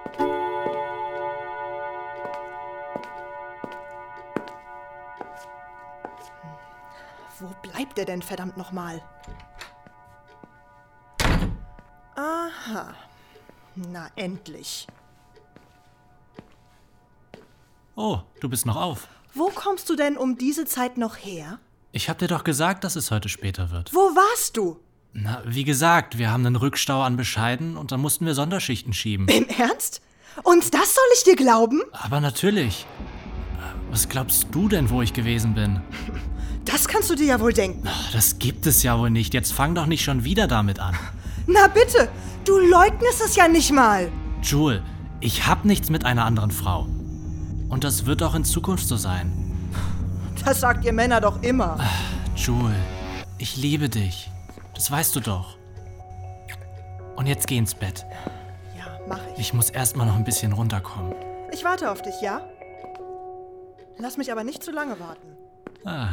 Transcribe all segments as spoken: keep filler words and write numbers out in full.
Wo bleibt er denn, verdammt nochmal? Aha. Na, endlich. Oh, du bist noch auf. Wo kommst du denn um diese Zeit noch her? Ich hab dir doch gesagt, dass es heute später wird. Wo warst du? Na, wie gesagt, wir haben einen Rückstau an Bescheiden und dann mussten wir Sonderschichten schieben. Im Ernst? Und das soll ich dir glauben? Aber natürlich. Was glaubst du denn, wo ich gewesen bin? Das kannst du dir ja wohl denken. Das gibt es ja wohl nicht. Jetzt fang doch nicht schon wieder damit an. Na bitte, du leugnest es ja nicht mal. Jewel, ich hab nichts mit einer anderen Frau. Und das wird auch in Zukunft so sein. Das sagt ihr Männer doch immer. Jewel, ich liebe dich. Das weißt du doch. Und jetzt geh ins Bett. Ja, mach ich. Ich muss erst mal noch ein bisschen runterkommen. Ich warte auf dich, ja? Lass mich aber nicht zu lange warten. Ah.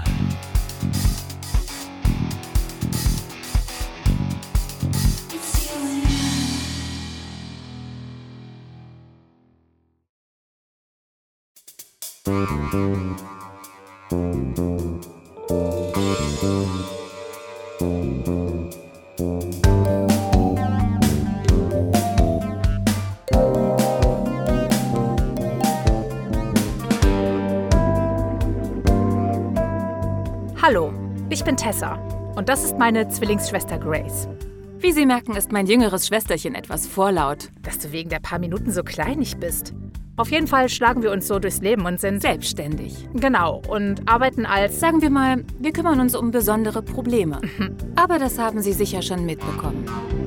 Hallo, ich bin Tessa und das ist meine Zwillingsschwester Grace. Wie Sie merken, ist mein jüngeres Schwesterchen etwas vorlaut. Dass du wegen der paar Minuten so kleinig bist. Auf jeden Fall schlagen wir uns so durchs Leben und sind Selbstständig. Genau, und arbeiten als... Sagen wir mal, wir kümmern uns um besondere Probleme. Aber das haben Sie sicher schon mitbekommen.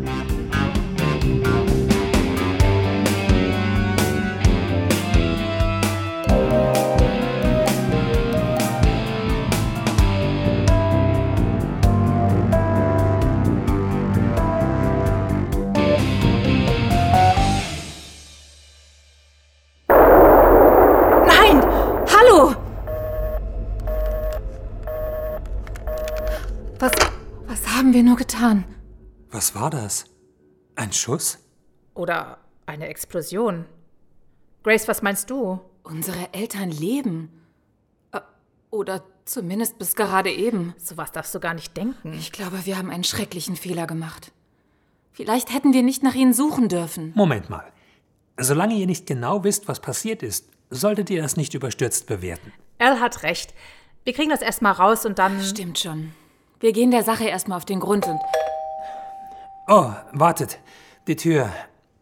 Was, was haben wir nur getan? Was war das? Ein Schuss? Oder eine Explosion. Grace, was meinst du? Unsere Eltern leben. Oder zumindest bis gerade eben. Sowas darfst du gar nicht denken. Ich glaube, wir haben einen schrecklichen Fehler gemacht. Vielleicht hätten wir nicht nach ihnen suchen dürfen. Moment mal. Solange ihr nicht genau wisst, was passiert ist, solltet ihr das nicht überstürzt bewerten. Al hat recht. Wir kriegen das erstmal raus und dann... Stimmt schon. Wir gehen der Sache erstmal auf den Grund und... Oh, wartet. Die Tür.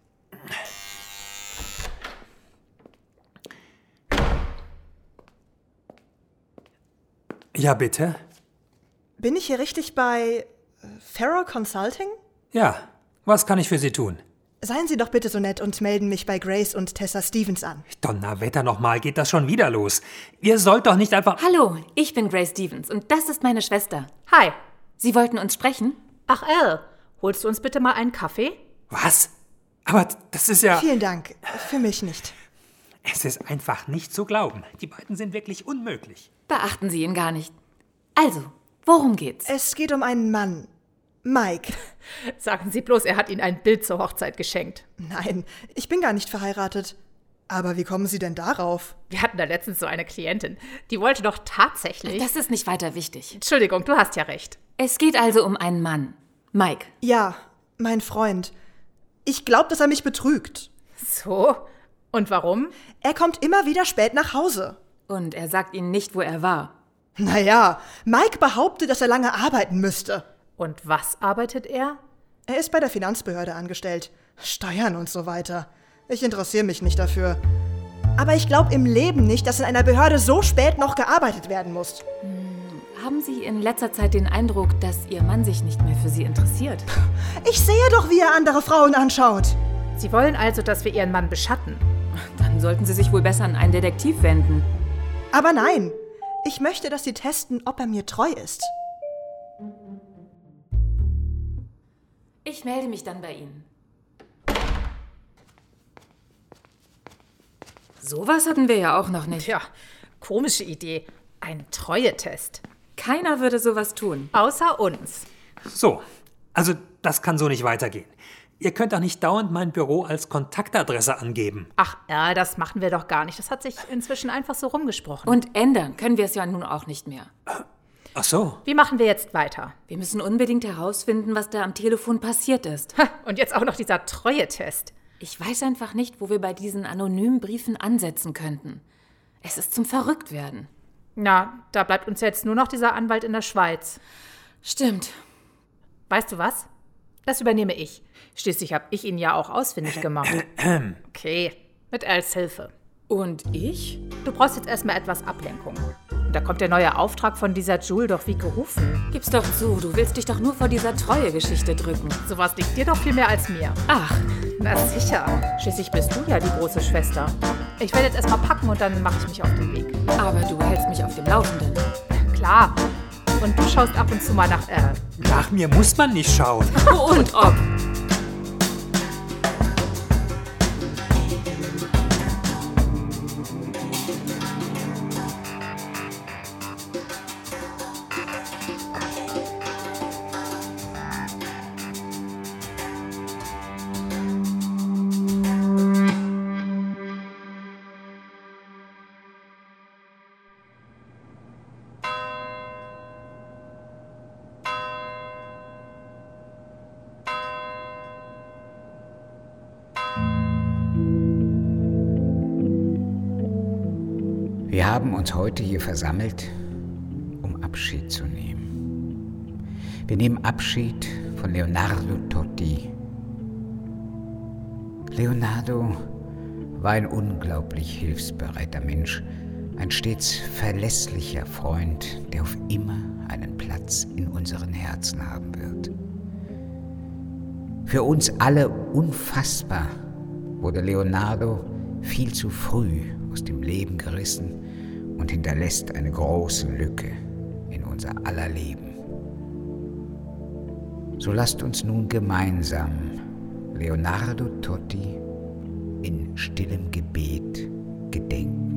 Ja, bitte? Bin ich hier richtig bei Farrow Consulting? Ja, was kann ich für Sie tun? Seien Sie doch bitte so nett und melden mich bei Grace und Tessa Stevens an. Donnerwetter nochmal, geht das schon wieder los? Ihr sollt doch nicht einfach... Hallo, ich bin Grace Stevens und das ist meine Schwester. Hi. Sie wollten uns sprechen? Ach, Al, holst du uns bitte mal einen Kaffee? Was? Aber das ist ja... Vielen Dank, für mich nicht. Es ist einfach nicht zu glauben. Die beiden sind wirklich unmöglich. Beachten Sie ihn gar nicht. Also, worum geht's? Es geht um einen Mann. Mike. Sagen Sie bloß, er hat Ihnen ein Bild zur Hochzeit geschenkt. Nein, ich bin gar nicht verheiratet. Aber wie kommen Sie denn darauf? Wir hatten da letztens so eine Klientin. Die wollte doch tatsächlich... Das ist nicht weiter wichtig. Entschuldigung, du hast ja recht. Es geht also um einen Mann. Mike. Ja, mein Freund. Ich glaube, dass er mich betrügt. So? Und warum? Er kommt immer wieder spät nach Hause. Und er sagt Ihnen nicht, wo er war. Naja, Mike behauptet, dass er lange arbeiten müsste. Und was arbeitet er? Er ist bei der Finanzbehörde angestellt. Steuern und so weiter. Ich interessiere mich nicht dafür. Aber ich glaube im Leben nicht, dass in einer Behörde so spät noch gearbeitet werden muss. Hm, haben Sie in letzter Zeit den Eindruck, dass Ihr Mann sich nicht mehr für Sie interessiert? Ich sehe doch, wie er andere Frauen anschaut. Sie wollen also, dass wir Ihren Mann beschatten? Dann sollten Sie sich wohl besser an einen Detektiv wenden. Aber nein, ich möchte, dass Sie testen, ob er mir treu ist. Ich melde mich dann bei Ihnen. Sowas hatten wir ja auch noch nicht. Tja, komische Idee. Ein Treuetest. Keiner würde sowas tun. Außer uns. So, also das kann so nicht weitergehen. Ihr könnt doch nicht dauernd mein Büro als Kontaktadresse angeben. Ach, ja, das machen wir doch gar nicht. Das hat sich inzwischen einfach so rumgesprochen. Und ändern können wir es ja nun auch nicht mehr. Ach so. Wie machen wir jetzt weiter? Wir müssen unbedingt herausfinden, was da am Telefon passiert ist. Ha, und jetzt auch noch dieser Treue-Test. Ich weiß einfach nicht, wo wir bei diesen anonymen Briefen ansetzen könnten. Es ist zum Verrücktwerden. Na, da bleibt uns jetzt nur noch dieser Anwalt in der Schweiz. Stimmt. Weißt du was? Das übernehme ich. Schließlich habe ich ihn ja auch ausfindig gemacht. Okay, mit Els Hilfe. Und ich? Du brauchst jetzt erstmal etwas Ablenkung. Und da kommt der neue Auftrag von dieser Jule doch wie gerufen. Gib's doch zu, du willst dich doch nur vor dieser Treue-Geschichte drücken. Sowas liegt dir doch viel mehr als mir. Ach, na sicher. Schließlich bist du ja die große Schwester. Ich werde jetzt erstmal packen und dann mache ich mich auf den Weg. aber du hältst mich auf dem Laufenden. Klar. Und du schaust ab und zu mal nach R. Nach mir muss man nicht schauen. Und ob. Wir haben uns heute hier versammelt, um Abschied zu nehmen. Wir nehmen Abschied von Leonardo Totti. Leonardo war ein unglaublich hilfsbereiter Mensch, ein stets verlässlicher Freund, der auf immer einen Platz in unseren Herzen haben wird. Für uns alle unfassbar wurde Leonardo viel zu früh aus dem Leben gerissen und hinterlässt eine große Lücke in unser aller Leben. So lasst uns nun gemeinsam Leonardo Totti in stillem Gebet gedenken.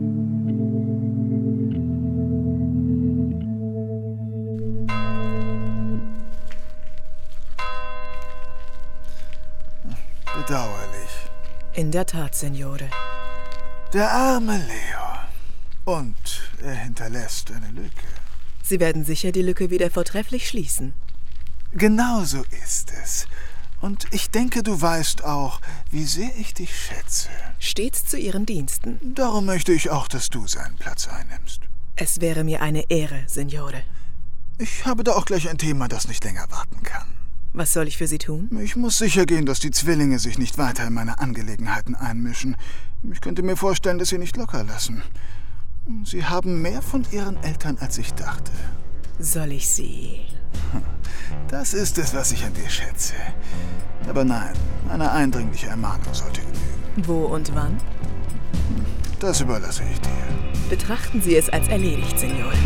Bedauerlich. In der Tat, Signore. Der arme Leo. Und er hinterlässt eine Lücke. Sie werden sicher die Lücke wieder vortrefflich schließen. Genau so ist es. Und ich denke, du weißt auch, wie sehr ich dich schätze. Stets zu Ihren Diensten. Darum möchte ich auch, dass du seinen Platz einnimmst. Es wäre mir eine Ehre, Signore. Ich habe da auch gleich ein Thema, das nicht länger warten kann. Was soll ich für Sie tun? Ich muss sicher gehen, dass die Zwillinge sich nicht weiter in meine Angelegenheiten einmischen. Ich könnte mir vorstellen, dass sie nicht locker lassen. Sie haben mehr von ihren Eltern, als ich dachte. Soll ich Sie... Das ist es, was ich an dir schätze. Aber nein, eine eindringliche Ermahnung sollte genügen. Wo und wann? Das überlasse ich dir. Betrachten Sie es als erledigt, Signore.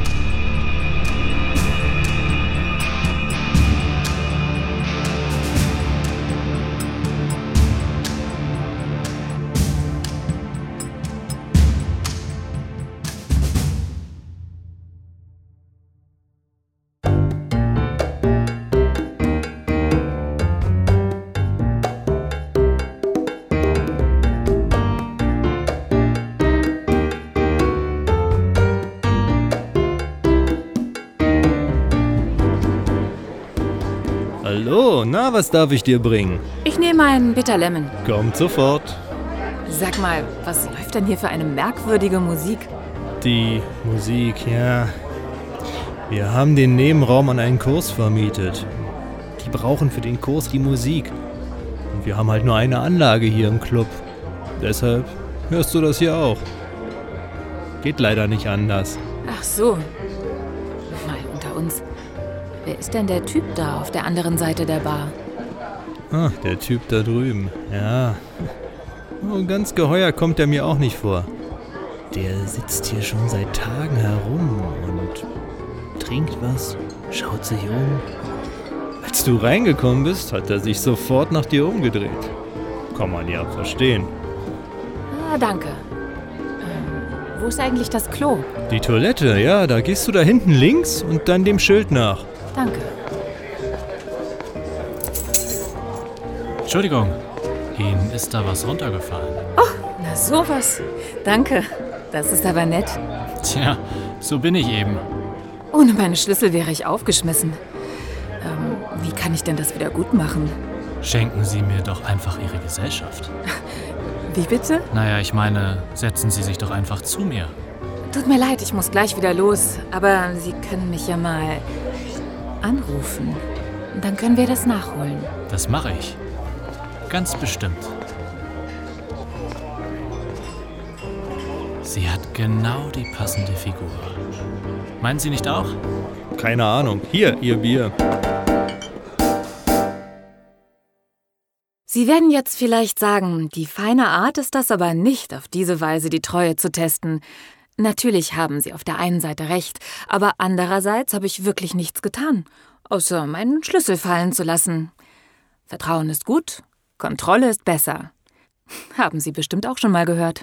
Hallo, na, was darf ich dir bringen? Ich nehme einen Bitter Lemon. Kommt sofort. Sag mal, was läuft denn hier für eine merkwürdige Musik? Die Musik, ja. Wir haben den Nebenraum an einen Kurs vermietet. Die brauchen für den Kurs die Musik. Und wir haben halt nur eine Anlage hier im Club. Deshalb hörst du das hier auch. Geht leider nicht anders. Ach so. Mal unter uns. Wer ist denn der Typ da auf der anderen Seite der Bar? Ah, der Typ da drüben. Ja. Oh, ganz geheuer kommt er mir auch nicht vor. Der sitzt hier schon seit Tagen herum und trinkt was, schaut sich um. Als du reingekommen bist, hat er sich sofort nach dir umgedreht. Kann man ja verstehen. Ah, danke. Ähm, wo ist eigentlich das Klo? Die Toilette, ja, da gehst du da hinten links und dann dem Schild nach. Danke. Entschuldigung, Ihnen ist da was runtergefallen. Oh, na sowas. Danke, das ist aber nett. Tja, so bin ich eben. Ohne meine Schlüssel wäre ich aufgeschmissen. Ähm, wie kann ich denn das wieder gut machen? Schenken Sie mir doch einfach Ihre Gesellschaft. Wie bitte? Naja, ich meine, setzen Sie sich doch einfach zu mir. Tut mir leid, ich muss gleich wieder los. Aber Sie können mich ja mal anrufen. Dann können wir das nachholen. Das mache ich. Ganz bestimmt. Sie hat genau die passende Figur. Meinen Sie nicht auch? Keine Ahnung. Hier, Ihr Bier. Sie werden jetzt vielleicht sagen, die feine Art ist das aber nicht, auf diese Weise die Treue zu testen. Natürlich haben Sie auf der einen Seite recht, aber andererseits habe ich wirklich nichts getan, außer meinen Schlüssel fallen zu lassen. Vertrauen ist gut, Kontrolle ist besser. Haben Sie bestimmt auch schon mal gehört.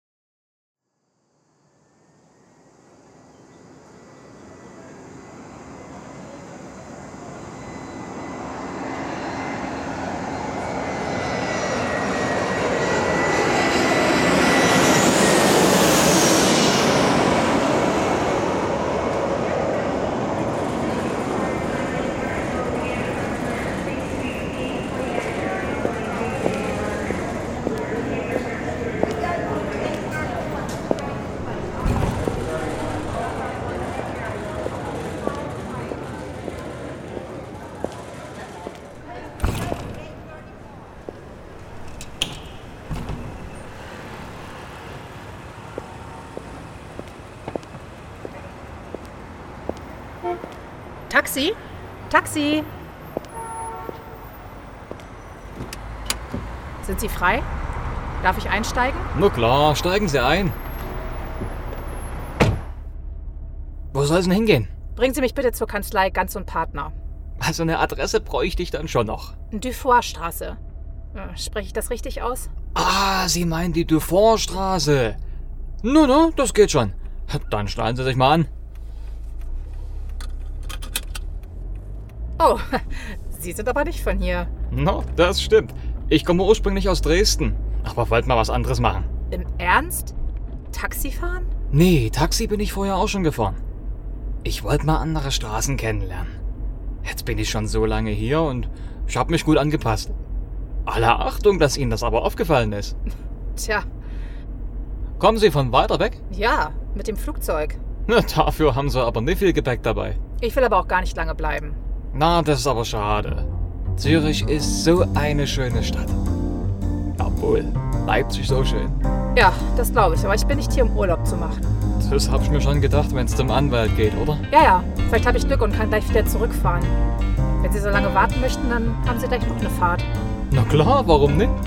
Taxi? Taxi! Sind Sie frei? Darf ich einsteigen? Na klar, steigen Sie ein. Wo soll es denn hingehen? Bringen Sie mich bitte zur Kanzlei Ganz und Partner. Also eine Adresse bräuchte ich dann schon noch. Dufour-Straße. Äh, Spreche ich das richtig aus? Ah, Sie meinen die Dufour-Straße. Na, na, das geht schon. Dann schneiden Sie sich mal an. Oh, Sie sind aber nicht von hier. Na, das stimmt. Ich komme ursprünglich aus Dresden, aber wollte mal was anderes machen. Im Ernst? Taxi fahren? Nee, Taxi bin ich vorher auch schon gefahren. Ich wollte mal andere Straßen kennenlernen. Jetzt bin ich schon so lange hier und ich habe mich gut angepasst. Alle Achtung, dass Ihnen das aber aufgefallen ist. Tja. Kommen Sie von weiter weg? Ja, mit dem Flugzeug. Na, dafür haben Sie aber nicht viel Gepäck dabei. Ich will aber auch gar nicht lange bleiben. Na, das ist aber schade. Zürich ist so eine schöne Stadt. Obwohl, Leipzig so schön. Ja, das glaube ich, aber ich bin nicht hier, um Urlaub zu machen. Das hab ich mir schon gedacht, wenn es zum Anwalt geht, oder? Ja, ja, vielleicht habe ich Glück und kann gleich wieder zurückfahren. Wenn Sie so lange warten möchten, dann haben Sie gleich noch eine Fahrt. Na klar, warum nicht?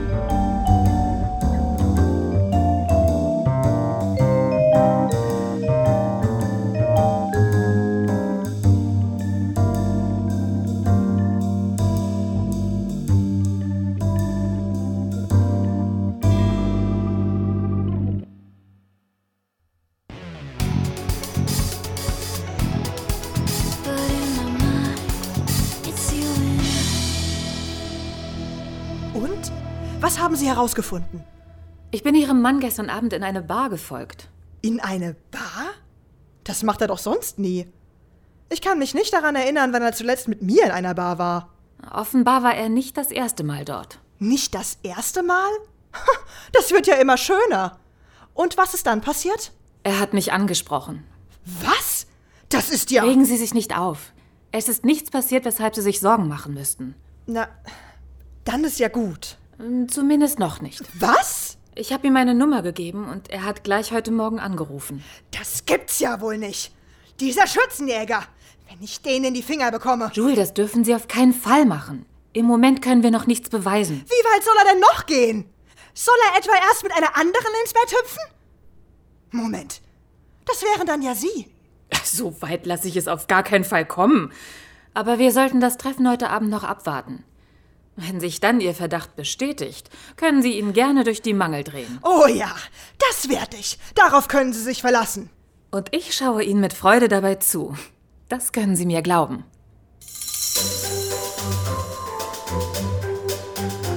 Und? Was haben Sie herausgefunden? Ich bin Ihrem Mann gestern Abend in eine Bar gefolgt. In eine Bar? Das macht er doch sonst nie. Ich kann mich nicht daran erinnern, wann er zuletzt mit mir in einer Bar war. Offenbar war er nicht das erste Mal dort. Nicht das erste Mal? Das wird ja immer schöner. Und was ist dann passiert? Er hat mich angesprochen. Was? Das ist ja... Regen Sie sich nicht auf. Es ist nichts passiert, weshalb Sie sich Sorgen machen müssten. Na, dann ist ja gut. Zumindest noch nicht. Was? Ich habe ihm meine Nummer gegeben und er hat gleich heute Morgen angerufen. Das gibt's ja wohl nicht. Dieser Schützenjäger. Wenn ich den in die Finger bekomme. Jules, das dürfen Sie auf keinen Fall machen. Im Moment können wir noch nichts beweisen. Wie weit soll er denn noch gehen? Soll er etwa erst mit einer anderen ins Bett hüpfen? Moment, das wären dann ja Sie. So weit lasse ich es auf gar keinen Fall kommen. Aber wir sollten das Treffen heute Abend noch abwarten. Wenn sich dann Ihr Verdacht bestätigt, können Sie ihn gerne durch die Mangel drehen. Oh ja, das werd ich. Darauf können Sie sich verlassen. Und ich schaue Ihnen mit Freude dabei zu. Das können Sie mir glauben.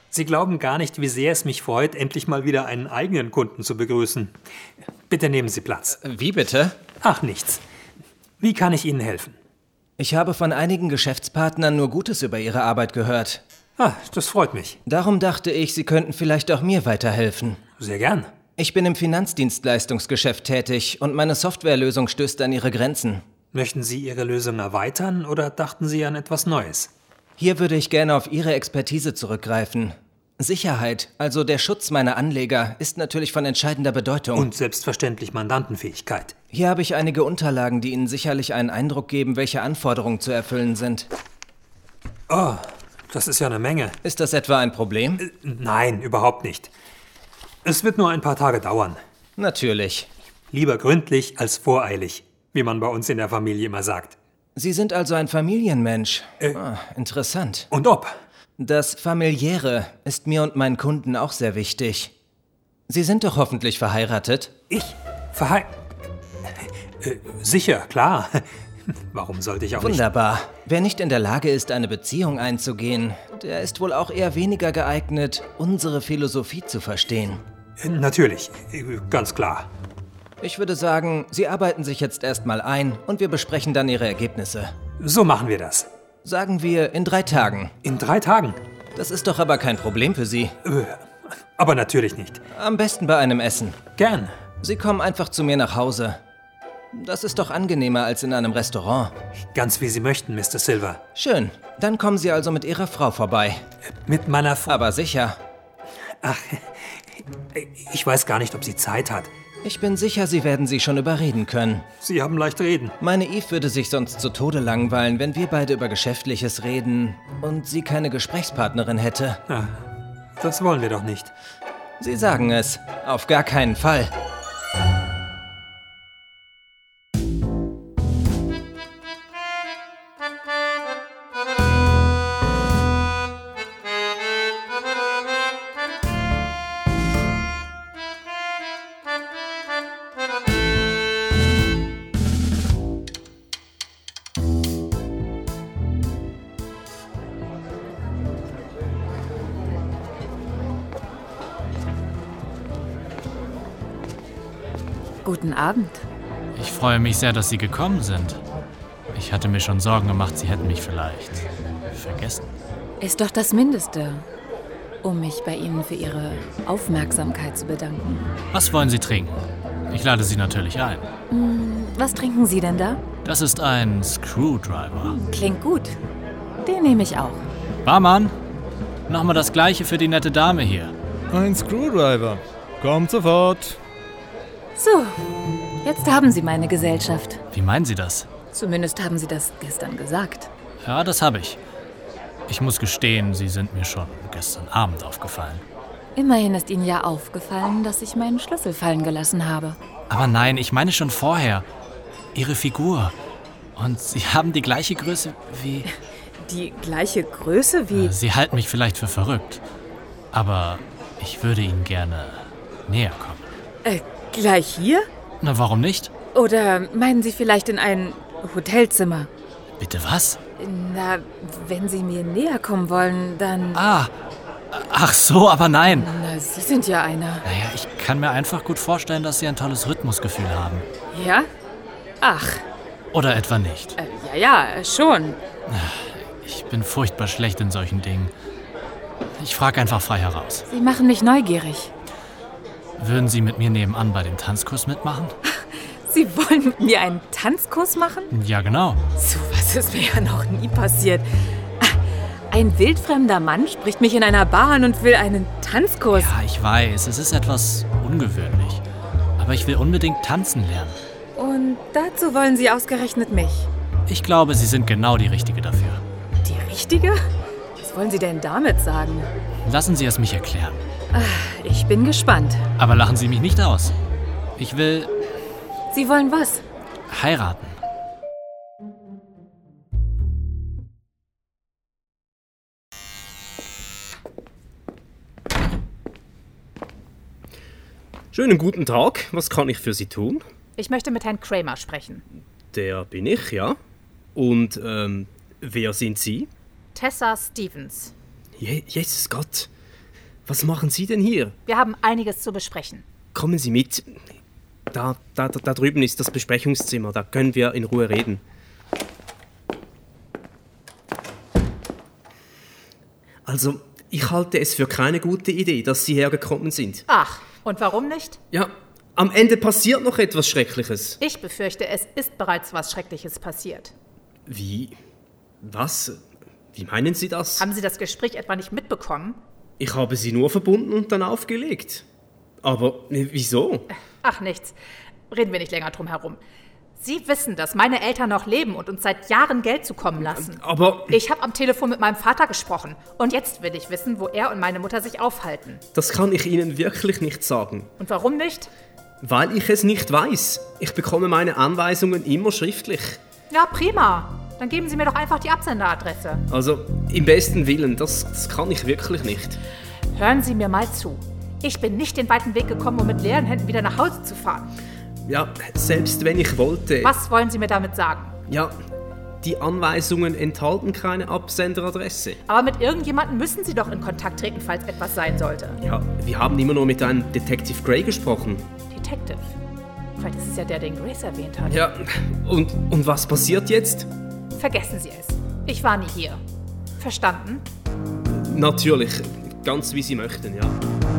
Sie glauben gar nicht, wie sehr es mich freut, endlich mal wieder einen eigenen Kunden zu begrüßen. Bitte nehmen Sie Platz. Wie bitte? Ach, nichts. Wie kann ich Ihnen helfen? Ich habe von einigen Geschäftspartnern nur Gutes über Ihre Arbeit gehört. Ah, das freut mich. Darum dachte ich, Sie könnten vielleicht auch mir weiterhelfen. Sehr gern. Ich bin im Finanzdienstleistungsgeschäft tätig und meine Softwarelösung stößt an ihre Grenzen. Möchten Sie Ihre Lösung erweitern oder dachten Sie an etwas Neues? Hier würde ich gerne auf Ihre Expertise zurückgreifen. Sicherheit, also der Schutz meiner Anleger, ist natürlich von entscheidender Bedeutung. Und selbstverständlich Mandantenfähigkeit. Hier habe ich einige Unterlagen, die Ihnen sicherlich einen Eindruck geben, welche Anforderungen zu erfüllen sind. Oh, das ist ja eine Menge. Ist das etwa ein Problem? Äh, nein, überhaupt nicht. Es wird nur ein paar Tage dauern. Natürlich. Lieber gründlich als voreilig, wie man bei uns in der Familie immer sagt. Sie sind also ein Familienmensch. Äh, ah, interessant. Und ob? Das Familiäre ist mir und meinen Kunden auch sehr wichtig. Sie sind doch hoffentlich verheiratet? Ich? Verhei... Äh, sicher, klar. Warum sollte ich auch nicht... Wunderbar. Wer nicht in der Lage ist, eine Beziehung einzugehen, der ist wohl auch eher weniger geeignet, unsere Philosophie zu verstehen. Äh, natürlich, äh, ganz klar. Ich würde sagen, Sie arbeiten sich jetzt erstmal ein und wir besprechen dann Ihre Ergebnisse. So machen wir das. Sagen wir in drei Tagen. In drei Tagen? Das ist doch aber kein Problem für Sie. Äh, aber natürlich nicht. Am besten bei einem Essen. Gern. Sie kommen einfach zu mir nach Hause. Das ist doch angenehmer als in einem Restaurant. Ganz wie Sie möchten, Mister Silver. Schön. Dann kommen Sie also mit Ihrer Frau vorbei. Mit meiner Frau? Aber sicher. Ach, ich weiß gar nicht, ob sie Zeit hat. Ich bin sicher, Sie werden sie schon überreden können. Sie haben leicht reden. Meine Eve würde sich sonst zu Tode langweilen, wenn wir beide über Geschäftliches reden und sie keine Gesprächspartnerin hätte. Ja, das wollen wir doch nicht. Sie sagen es. Auf gar keinen Fall. Guten Abend. Ich freue mich sehr, dass Sie gekommen sind. Ich hatte mir schon Sorgen gemacht, Sie hätten mich vielleicht vergessen. Ist doch das Mindeste, um mich bei Ihnen für Ihre Aufmerksamkeit zu bedanken. Was wollen Sie trinken? Ich lade Sie natürlich ein. Was trinken Sie denn da? Das ist ein Screwdriver. Klingt gut. Den nehme ich auch. Barmann, nochmal das Gleiche für die nette Dame hier. Ein Screwdriver. Kommt sofort. So, jetzt haben Sie meine Gesellschaft. Wie meinen Sie das? Zumindest haben Sie das gestern gesagt. Ja, das habe ich. Ich muss gestehen, Sie sind mir schon gestern Abend aufgefallen. Immerhin ist Ihnen ja aufgefallen, dass ich meinen Schlüssel fallen gelassen habe. Aber nein, ich meine schon vorher. Ihre Figur. Und Sie haben die gleiche Größe wie... Die gleiche Größe wie... Sie halten mich vielleicht für verrückt. Aber ich würde Ihnen gerne näher kommen. Äh, gleich hier? Na, warum nicht? Oder meinen Sie vielleicht in ein Hotelzimmer? Bitte was? Na, wenn Sie mir näher kommen wollen, dann... Ah, ach so, aber nein. Na, Sie sind ja einer. Naja, ich kann mir einfach gut vorstellen, dass Sie ein tolles Rhythmusgefühl haben. Ja? Ach. Oder etwa nicht? Äh, ja, ja, schon. Ich bin furchtbar schlecht in solchen Dingen. Ich frage einfach frei heraus. Sie machen mich neugierig. Würden Sie mit mir nebenan bei dem Tanzkurs mitmachen? Sie wollen mit mir einen Tanzkurs machen? Ja, genau. So was ist mir ja noch nie passiert. Ein wildfremder Mann spricht mich in einer Bar an und will einen Tanzkurs. Ja, ich weiß, es ist etwas ungewöhnlich. Aber ich will unbedingt tanzen lernen. Und dazu wollen Sie ausgerechnet mich? Ich glaube, Sie sind genau die Richtige dafür. Die Richtige? Was wollen Sie denn damit sagen? Lassen Sie es mich erklären. Ich bin gespannt. Aber lachen Sie mich nicht aus. Ich will... Sie wollen was? Heiraten. Schönen guten Tag. Was kann ich für Sie tun? Ich möchte mit Herrn Kramer sprechen. Der bin ich, ja. Und, ähm, wer sind Sie? Tessa Stevens. Je- Jesus Gott. Was machen Sie denn hier? Wir haben einiges zu besprechen. Kommen Sie mit. Da, da, da, da drüben ist das Besprechungszimmer. Da können wir in Ruhe reden. Also, ich halte es für keine gute Idee, dass Sie hergekommen sind. Ach, und warum nicht? Ja, am Ende passiert noch etwas Schreckliches. Ich befürchte, es ist bereits was Schreckliches passiert. Wie? Was? Wie meinen Sie das? Haben Sie das Gespräch etwa nicht mitbekommen? Ich habe Sie nur verbunden und dann aufgelegt. Aber wieso? Ach, nichts. Reden wir nicht länger drum herum. Sie wissen, dass meine Eltern noch leben und uns seit Jahren Geld zukommen lassen. Aber... Ich habe am Telefon mit meinem Vater gesprochen. Und jetzt will ich wissen, wo er und meine Mutter sich aufhalten. Das kann ich Ihnen wirklich nicht sagen. Und warum nicht? Weil ich es nicht weiß. Ich bekomme meine Anweisungen immer schriftlich. Ja, prima. Dann geben Sie mir doch einfach die Absenderadresse. Also, im besten Willen, das, das kann ich wirklich nicht. Hören Sie mir mal zu. Ich bin nicht den weiten Weg gekommen, um mit leeren Händen wieder nach Hause zu fahren. Ja, selbst wenn ich wollte... Was wollen Sie mir damit sagen? Ja, die Anweisungen enthalten keine Absenderadresse. Aber mit irgendjemandem müssen Sie doch in Kontakt treten, falls etwas sein sollte. Ja, wir haben immer nur mit einem Detective Gray gesprochen. Detective? Vielleicht ist es ja der, den Grace erwähnt hat. Ja, und, und was passiert jetzt? Vergessen Sie es. Ich war nie hier. Verstanden? Natürlich, ganz wie Sie möchten, ja.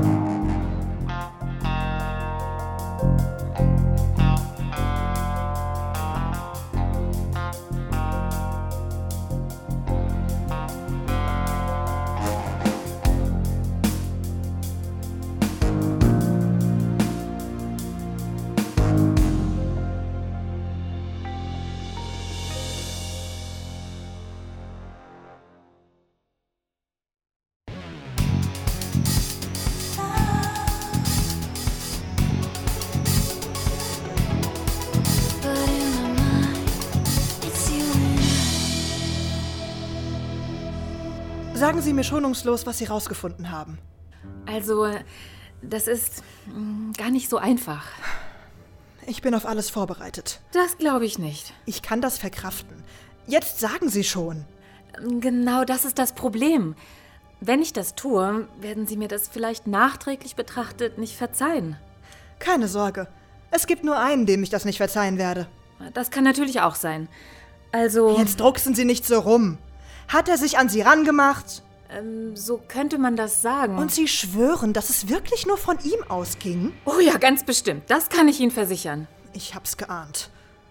Sagen Sie mir schonungslos, was Sie rausgefunden haben. Also, das ist mh, gar nicht so einfach. Ich bin auf alles vorbereitet. Das glaube ich nicht. Ich kann das verkraften. Jetzt sagen Sie schon. Genau das ist das Problem. Wenn ich das tue, werden Sie mir das vielleicht nachträglich betrachtet nicht verzeihen. Keine Sorge. Es gibt nur einen, dem ich das nicht verzeihen werde. Das kann natürlich auch sein. Also... Jetzt drucksen Sie nicht so rum. Hat er sich an Sie rangemacht? Ähm, so könnte man das sagen. Und Sie schwören, dass es wirklich nur von ihm ausging? Oh ja, ganz bestimmt. Das kann ich Ihnen versichern. Ich hab's geahnt.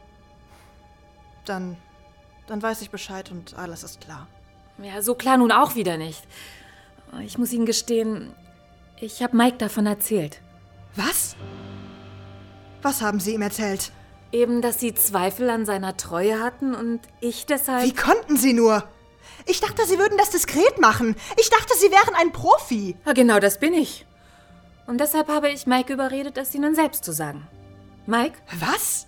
Dann, dann weiß ich Bescheid und alles ist klar. Ja, so klar nun auch wieder nicht. Ich muss Ihnen gestehen, ich habe Mike davon erzählt. Was? Was haben Sie ihm erzählt? Eben, dass Sie Zweifel an seiner Treue hatten und ich deshalb... Wie konnten Sie nur? Ich dachte, Sie würden das diskret machen. Ich dachte, Sie wären ein Profi. Ja, genau das bin ich. Und deshalb habe ich Mike überredet, es Ihnen selbst zu sagen. Mike? Was?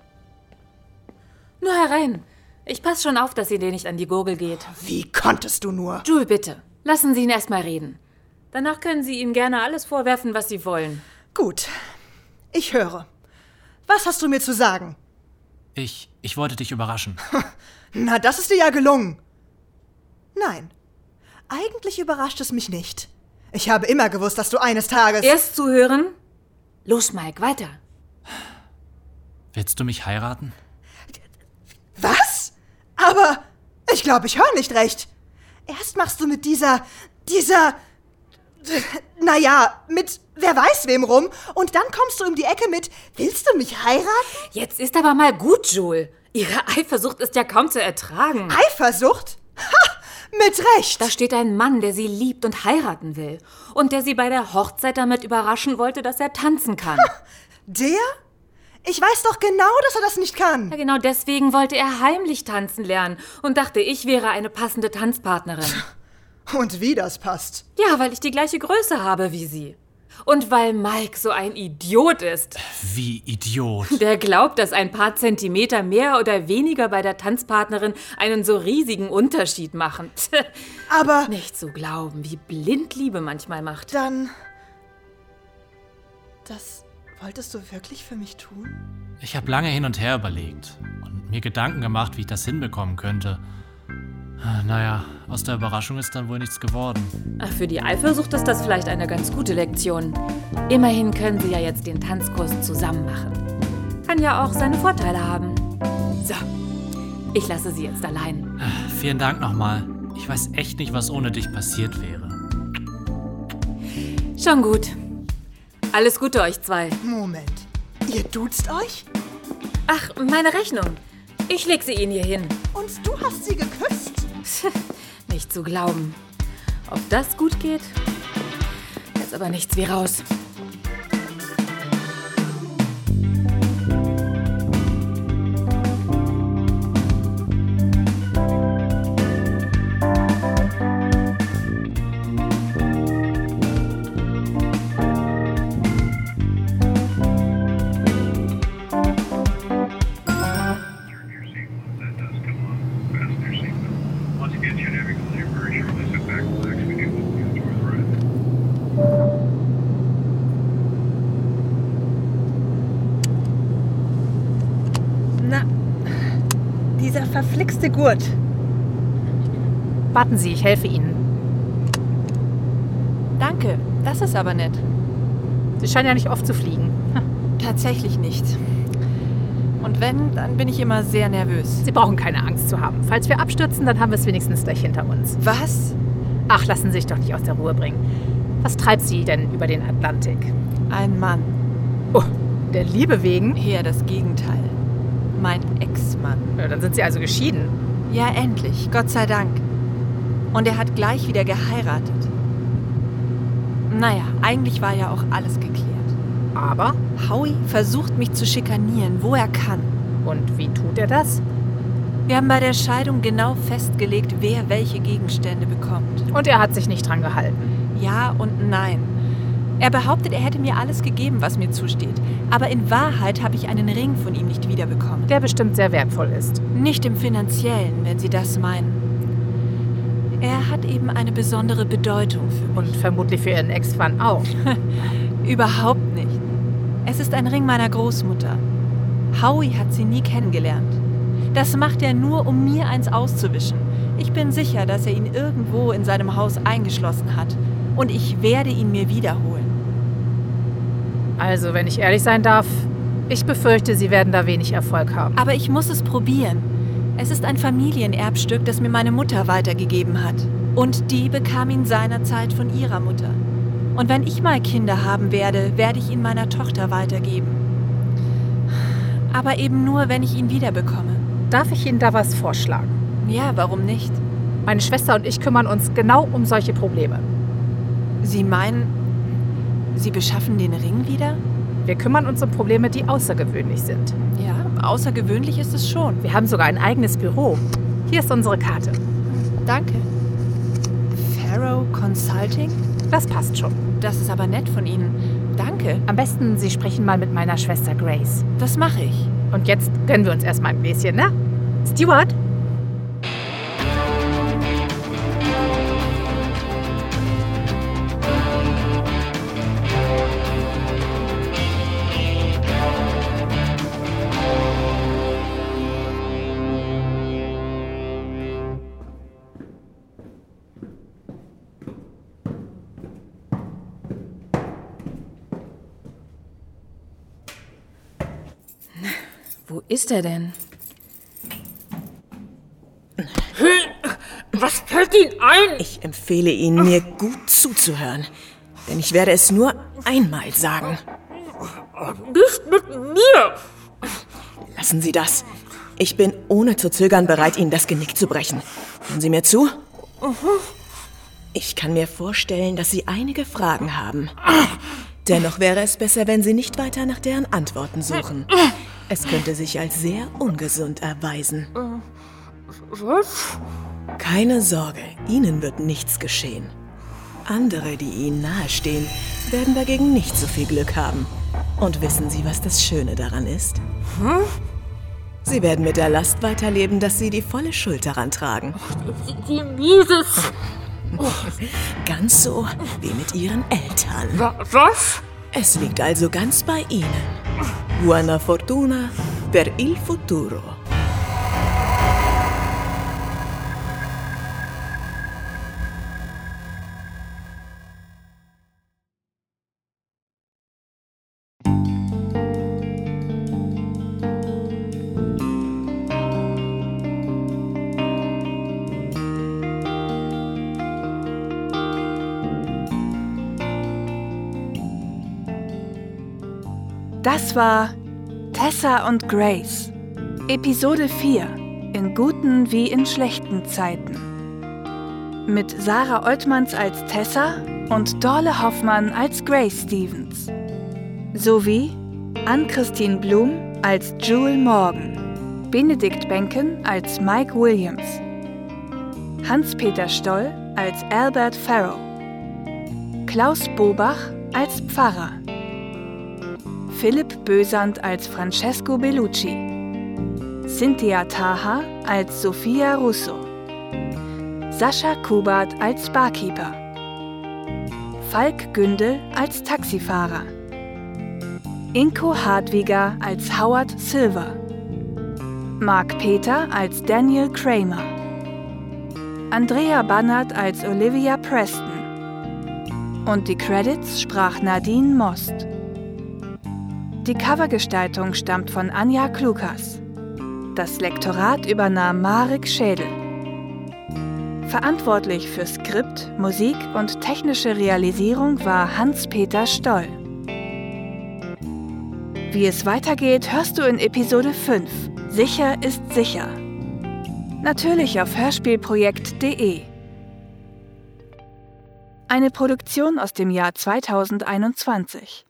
Nur herein. Ich passe schon auf, dass sie dir nicht an die Gurgel geht. Wie konntest du nur? Jules, bitte. Lassen Sie ihn erst mal reden. Danach können Sie ihm gerne alles vorwerfen, was Sie wollen. Gut. Ich höre. Was hast du mir zu sagen? Ich, ich wollte dich überraschen. Na, das ist dir ja gelungen. Nein. Eigentlich überrascht es mich nicht. Ich habe immer gewusst, dass du eines Tages... Erst zuhören? Los, Mike, weiter. Willst du mich heiraten? Was? Aber ich glaube, ich höre nicht recht. Erst machst du mit dieser... dieser... Naja, mit wer weiß wem rum. Und dann kommst du um die Ecke mit, willst du mich heiraten? Jetzt ist aber mal gut, Jules. Ihre Eifersucht ist ja kaum zu ertragen. Eifersucht? Ha! Mit Recht. Da steht ein Mann, der sie liebt und heiraten will. Und der sie bei der Hochzeit damit überraschen wollte, dass er tanzen kann. Ha! Der? Ich weiß doch genau, dass er das nicht kann. Ja, genau deswegen wollte er heimlich tanzen lernen und dachte, ich wäre eine passende Tanzpartnerin. Und wie das passt? Ja, weil ich die gleiche Größe habe wie sie. Und weil Mike so ein Idiot ist. Wie Idiot? Der glaubt, dass ein paar Zentimeter mehr oder weniger bei der Tanzpartnerin einen so riesigen Unterschied machen. Aber... Nicht so glauben, wie blind Liebe manchmal macht. Dann... Das wolltest du wirklich für mich tun? Ich habe lange hin und her überlegt und mir Gedanken gemacht, wie ich das hinbekommen könnte. Naja, aus der Überraschung ist dann wohl nichts geworden. Ach, für die Eifersucht ist das vielleicht eine ganz gute Lektion. Immerhin können sie ja jetzt den Tanzkurs zusammen machen. Kann ja auch seine Vorteile haben. So, ich lasse sie jetzt allein. Vielen Dank nochmal. Ich weiß echt nicht, was ohne dich passiert wäre. Schon gut. Alles Gute euch zwei. Moment, ihr duzt euch? Ach, meine Rechnung. Ich leg sie Ihnen hier hin. Und du hast sie geküsst? Nicht zu glauben. Ob das gut geht? Jetzt aber nichts wie raus. Dieser verflixte Gurt. Warten Sie, ich helfe Ihnen. Danke, das ist aber nett. Sie scheinen ja nicht oft zu fliegen. Tatsächlich nicht. Und wenn, dann bin ich immer sehr nervös. Sie brauchen keine Angst zu haben. Falls wir abstürzen, dann haben wir es wenigstens gleich hinter uns. Was? Ach, lassen Sie sich doch nicht aus der Ruhe bringen. Was treibt Sie denn über den Atlantik? Ein Mann. Oh, der Liebe wegen? Eher das Gegenteil. Mein Ex-Mann. Ja, dann sind Sie also geschieden. Ja, endlich. Gott sei Dank. Und er hat gleich wieder geheiratet. Naja, eigentlich war ja auch alles geklärt. Aber? Howie versucht mich zu schikanieren, wo er kann. Und wie tut er das? Wir haben bei der Scheidung genau festgelegt, wer welche Gegenstände bekommt. Und er hat sich nicht dran gehalten? Ja und nein. Er behauptet, er hätte mir alles gegeben, was mir zusteht. Aber in Wahrheit habe ich einen Ring von ihm nicht wiederbekommen. Der bestimmt sehr wertvoll ist. Nicht im Finanziellen, wenn Sie das meinen. Er hat eben eine besondere Bedeutung für mich. Und vermutlich für Ihren Ex-Mann auch. Überhaupt nicht. Es ist ein Ring meiner Großmutter. Howie hat sie nie kennengelernt. Das macht er nur, um mir eins auszuwischen. Ich bin sicher, dass er ihn irgendwo in seinem Haus eingeschlossen hat. Und ich werde ihn mir wiederholen. Also, wenn ich ehrlich sein darf, ich befürchte, Sie werden da wenig Erfolg haben. Aber ich muss es probieren. Es ist ein Familienerbstück, das mir meine Mutter weitergegeben hat. Und die bekam ihn seinerzeit von ihrer Mutter. Und wenn ich mal Kinder haben werde, werde ich ihn meiner Tochter weitergeben. Aber eben nur, wenn ich ihn wiederbekomme. Darf ich Ihnen da was vorschlagen? Ja, warum nicht? Meine Schwester und ich kümmern uns genau um solche Probleme. Sie meinen, Sie beschaffen den Ring wieder? Wir kümmern uns um Probleme, die außergewöhnlich sind. Ja, außergewöhnlich ist es schon. Wir haben sogar ein eigenes Büro. Hier ist unsere Karte. Danke. Pharaoh Consulting? Das passt schon. Das ist aber nett von Ihnen. Danke. Am besten, Sie sprechen mal mit meiner Schwester Grace. Das mache ich. Und jetzt gönnen wir uns erstmal ein Gläschen, ne? Stuart? Wo ist er denn? Was fällt Ihnen ein? Ich empfehle Ihnen, mir gut zuzuhören. Denn ich werde es nur einmal sagen. Nicht mit mir! Lassen Sie das. Ich bin ohne zu zögern bereit, Ihnen das Genick zu brechen. Hören Sie mir zu? Ich kann mir vorstellen, dass Sie einige Fragen haben. Dennoch wäre es besser, wenn Sie nicht weiter nach deren Antworten suchen. Es könnte sich als sehr ungesund erweisen. Was? Keine Sorge, Ihnen wird nichts geschehen. Andere, die Ihnen nahestehen, werden dagegen nicht so viel Glück haben. Und wissen Sie, was das Schöne daran ist? Hm? Sie werden mit der Last weiterleben, dass Sie die volle Schuld daran tragen. Die Mieses! Ganz so wie mit Ihren Eltern. Was? Es liegt also ganz bei Ihnen. Buona fortuna per il futuro. Das war Tessa und Grace, Episode vier, in guten wie in schlechten Zeiten. Mit Sarah Oltmanns als Tessa und Dorle Hoffmann als Grace Stevens. Sowie Ann-Christine Blum als Jewel Morgan, Benedikt Benken als Mike Williams, Hans-Peter Stoll als Albert Farrow, Klaus Bobach als Pfarrer, Philipp Bösand als Francesco Bellucci, Cynthia Taha als Sophia Russo, Sascha Kubert als Barkeeper, Falk Gündel als Taxifahrer, Inko Hartwiger als Howard Silver, Mark Peter als Daniel Kramer, Andrea Bannert als Olivia Preston und die Credits sprach Nadine Most. Die Covergestaltung stammt von Anja Klukas. Das Lektorat übernahm Marek Schädel. Verantwortlich für Skript, Musik und technische Realisierung war Hans-Peter Stoll. Wie es weitergeht, hörst du in Episode fünf. Sicher ist sicher. Natürlich auf hörspielprojekt punkt de. Eine Produktion aus dem Jahr zweitausendeinundzwanzig.